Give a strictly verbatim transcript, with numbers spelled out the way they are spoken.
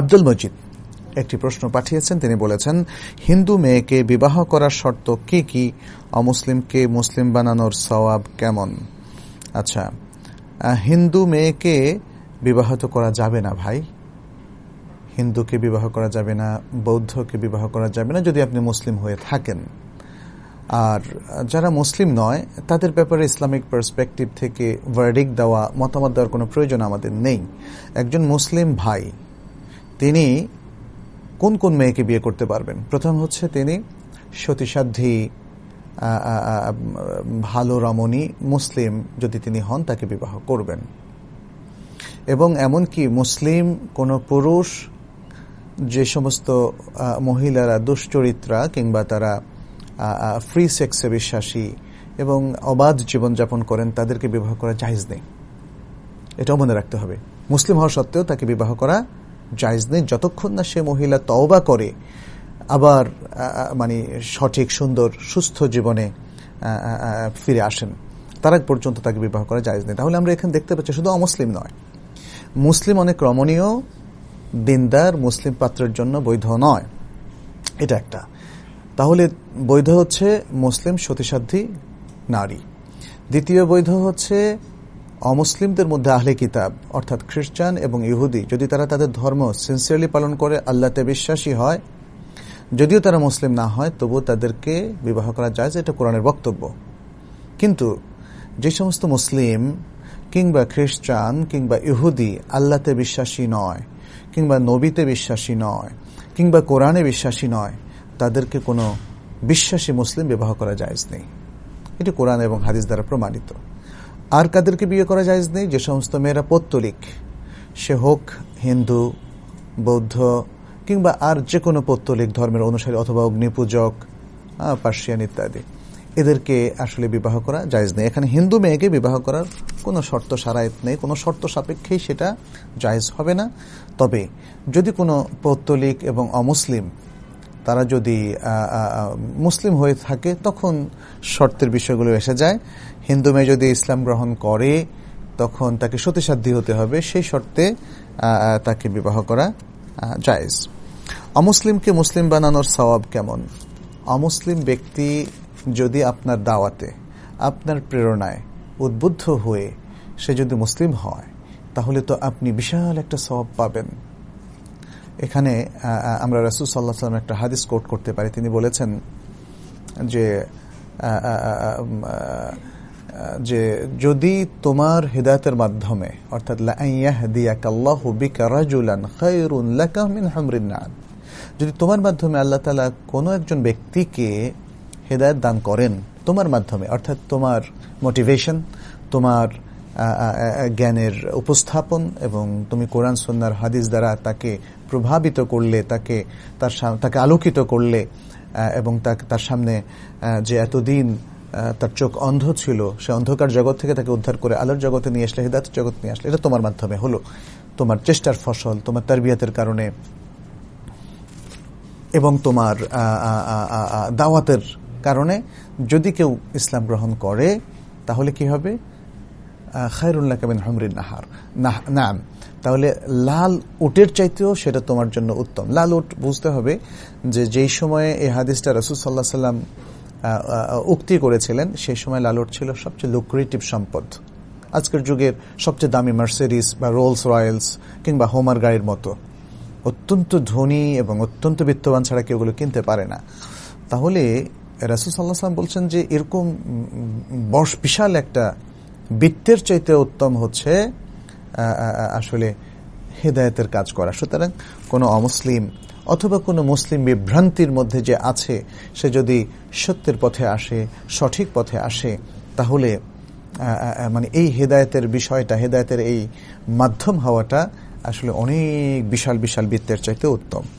আব্দুল মজিদ একটি প্রশ্ন পাঠিয়েছেন। তিনি বলেছেন, হিন্দু মেয়েকে বিবাহ করার শর্ত কি কি? অমুসলিমকে মুসলিম বানানোর সওয়াব কেমন? আচ্ছা, হিন্দু মেয়েকে বিবাহ তো করা যাবে না ভাই। হিন্দুকে বিবাহ করা যাবে না, বৌদ্ধকে বিবাহ করা যাবে না যদি আপনি মুসলিম হয়ে থাকেন। আর যারা মুসলিম নয় তাদের ব্যাপারে ইসলামিক পার্সপেক্টিভ থেকে ভার্ডিক্ট দেওয়া, মতামত দেওয়ার কোনো প্রয়োজন আমাদের নেই। একজন মুসলিম ভাই তিনি কোন কোন মেয়েকে বিয়ে করতে পারবেন? প্রথম হচ্ছে তিনি সতীসাধ্যী ভালো রমণী মুসলিম যদি তিনি হন তাকে বিবাহ করবেন। এবং এমনকি মুসলিম কোন পুরুষ, যে সমস্ত মহিলারা দুশ্চরিত্রা কিংবা তারা ফ্রি সেক্সে বিশ্বাসী এবং অবাধ জীবনযাপন করেন তাদেরকে বিবাহ করা জায়েজ নেই। এটাও মনে রাখতে হবে। মুসলিম হওয়া সত্ত্বেও তাকে বিবাহ করা জায়েজ নেই যতক্ষণ না সে মহিলা তওবা করে আবার মানে সঠিক সুন্দর সুস্থ জীবনে ফিরে আসেন, তার আগ পর্যন্ত তাকে বিবাহ করা জায়েজ নেই। তাহলে আমরা এখানে দেখতে পাচ্ছি শুধু অমুসলিম নয়, মুসলিম অনেক রমণীয় দিনদার মুসলিম পাত্রের জন্য বৈধ নয়, এটা একটা। তাহলে বৈধ হচ্ছে মুসলিম সতীসাধ্যী নারী। দ্বিতীয় বৈধ হচ্ছে অমুসলিমদের মধ্যে আহলে কিতাব অর্থাৎ খ্রিস্টান এবং ইহুদি, যদি তারা তাদের ধর্ম সিনসিয়ারলি পালন করে, আল্লাহতে বিশ্বাসী হয়, যদিও তারা মুসলিম না হয় তবুও তাদেরকে বিবাহ করা যায়, এটা কোরআনের বক্তব্য। কিন্তু যে সমস্ত মুসলিম কিংবা খ্রিস্টান কিংবা ইহুদি আল্লাহতে বিশ্বাসী নয়, কিংবা নবীতে বিশ্বাসী নয়, কিংবা কোরআনে বিশ্বাসী নয়, তাদেরকে কোনো বিশ্বাসী মুসলিম বিবাহ করা জায়েজ নেই। এটি কোরআন এবং হাদিস দ্বারা প্রমাণিত। আর কাদেরকে বিয়ে করা জায়েজ নেই? যে সমস্ত মেয়েরা পৌত্তলিক, সে হোক হিন্দু, বৌদ্ধ কিংবা আর যে কোনো পৌত্তলিক ধর্মের অনুসারী অথবা অগ্নিপূজক, পার্সিয়ান ইত্যাদি, এদেরকে আসলে বিবাহ করা জায়েজ নেই। এখানে হিন্দু মেয়েকে বিবাহ করার কোনো শর্ত শারায়েত নেই, কোনো শর্ত সাপেক্ষেই সেটা জায়েজ হবে না। তবে যদি কোনো পৌত্তলিক এবং অমুসলিম তারা যদি মুসলিম হয়ে থাকে তখন শর্তের বিষয়গুলো এসে যায়। হিন্দু মেয়ে যদি ইসলাম গ্রহণ করে তখন তাকে সতীসাধ্যী হতে হবে, সেই শর্তে তাকে বিবাহ করা জায়েজ। অমুসলিমকে মুসলিম বানানোর সওয়াব কেমন? অমুসলিম ব্যক্তি যদি আপনার দাওয়াতে, আপনার প্রেরণায় উদ্বুদ্ধ হয়ে সে যদি মুসলিম হয় তাহলে তো আপনি বিশাল একটা সওয়াব পাবেন। এখানে আমরা রাসূল সাল্লাল্লাহু আলাইহি ওয়াসাল্লাম একটা হাদিস কোট করতে পারি। তিনি বলেছেন যে যে যদি তোমার হিদায়াতের মাধ্যমে, অর্থাৎ লা ইয়াহদিয়াকাল্লাহু বিকা রাজুলান খায়রুন লাকা মিন হুমরিন না'ম, যদি তোমার মাধ্যমে আল্লাহ তাআলা কোনো একজন ব্যক্তিকে হিদায়াত দান করেন তোমার মাধ্যমে, অর্থাৎ তোমার মোটিভেশন, তোমার জ্ঞানের উপস্থাপন এবং তুমি কোরআন সুন্নাহর হাদিস দ্বারা তাকে প্রভাবিত করলে, তাকে তার তাকে আলোকিত করলে এবং তার সামনে যে এতদিন তার চোখ অন্ধ ছিল সে অন্ধকার জগৎ থেকে তাকে উদ্ধার করে আলোর জগতে নিয়ে আসলে, হিদায়াতের জগৎ নিয়ে আসলে, এটা তোমার মাধ্যমে হলো, তোমার চেষ্টার ফসল, তোমার তারবিয়াতের কারণে এবং তোমার দাওয়াতের কারণে যদি কেউ ইসলাম গ্রহণ করে তাহলে কি হবে? খায়রুন লাকা মিন হুমরিন নাহার না'ম, তাহলে লাল উটের চাইতেও সেটা তোমার জন্য উত্তম। লাল উট বুঝতে হবে যে যেই সময়ে এই হাদিসটা রাসূল সাল্লাল্লাহু আলাইহি ওয়াসাল্লাম উক্তি করেছিলেন সেই সময় লাল উট ছিল সবচেয়ে লুক্রেটিভ সম্পদ। আজকের যুগের সবচেয়ে দামি মার্সিডিজ বা রোলস রয়েলস কিংবা হোমার গাড়ির মতো অত্যন্ত ধনী এবং অত্যন্ত বিত্তবান ছাড়া কেউ এগুলো কিনতে পারে না। তাহলে রাসূল সাল্লাল্লাহু আলাইহি ওয়াসাল্লাম বলছেন যে এরকম বর্ষ বিশাল একটা বিত্তের চাইতে উত্তম হচ্ছে আসলে হিদায়াতের কাজ করা। সুতরাং কোনো অমুসলিম অথবা কোনো মুসলিম বিভ্রান্তির মধ্যে যে আছে সে যদি সত্যের পথে আসে, সঠিক পথে আসে, তাহলে মানে এই হিদায়াতের বিষয়টা, হিদায়াতের এই মাধ্যম হওয়াটা আসলে অনেক বিশাল বিশাল বিত্তের চাইতে উত্তম।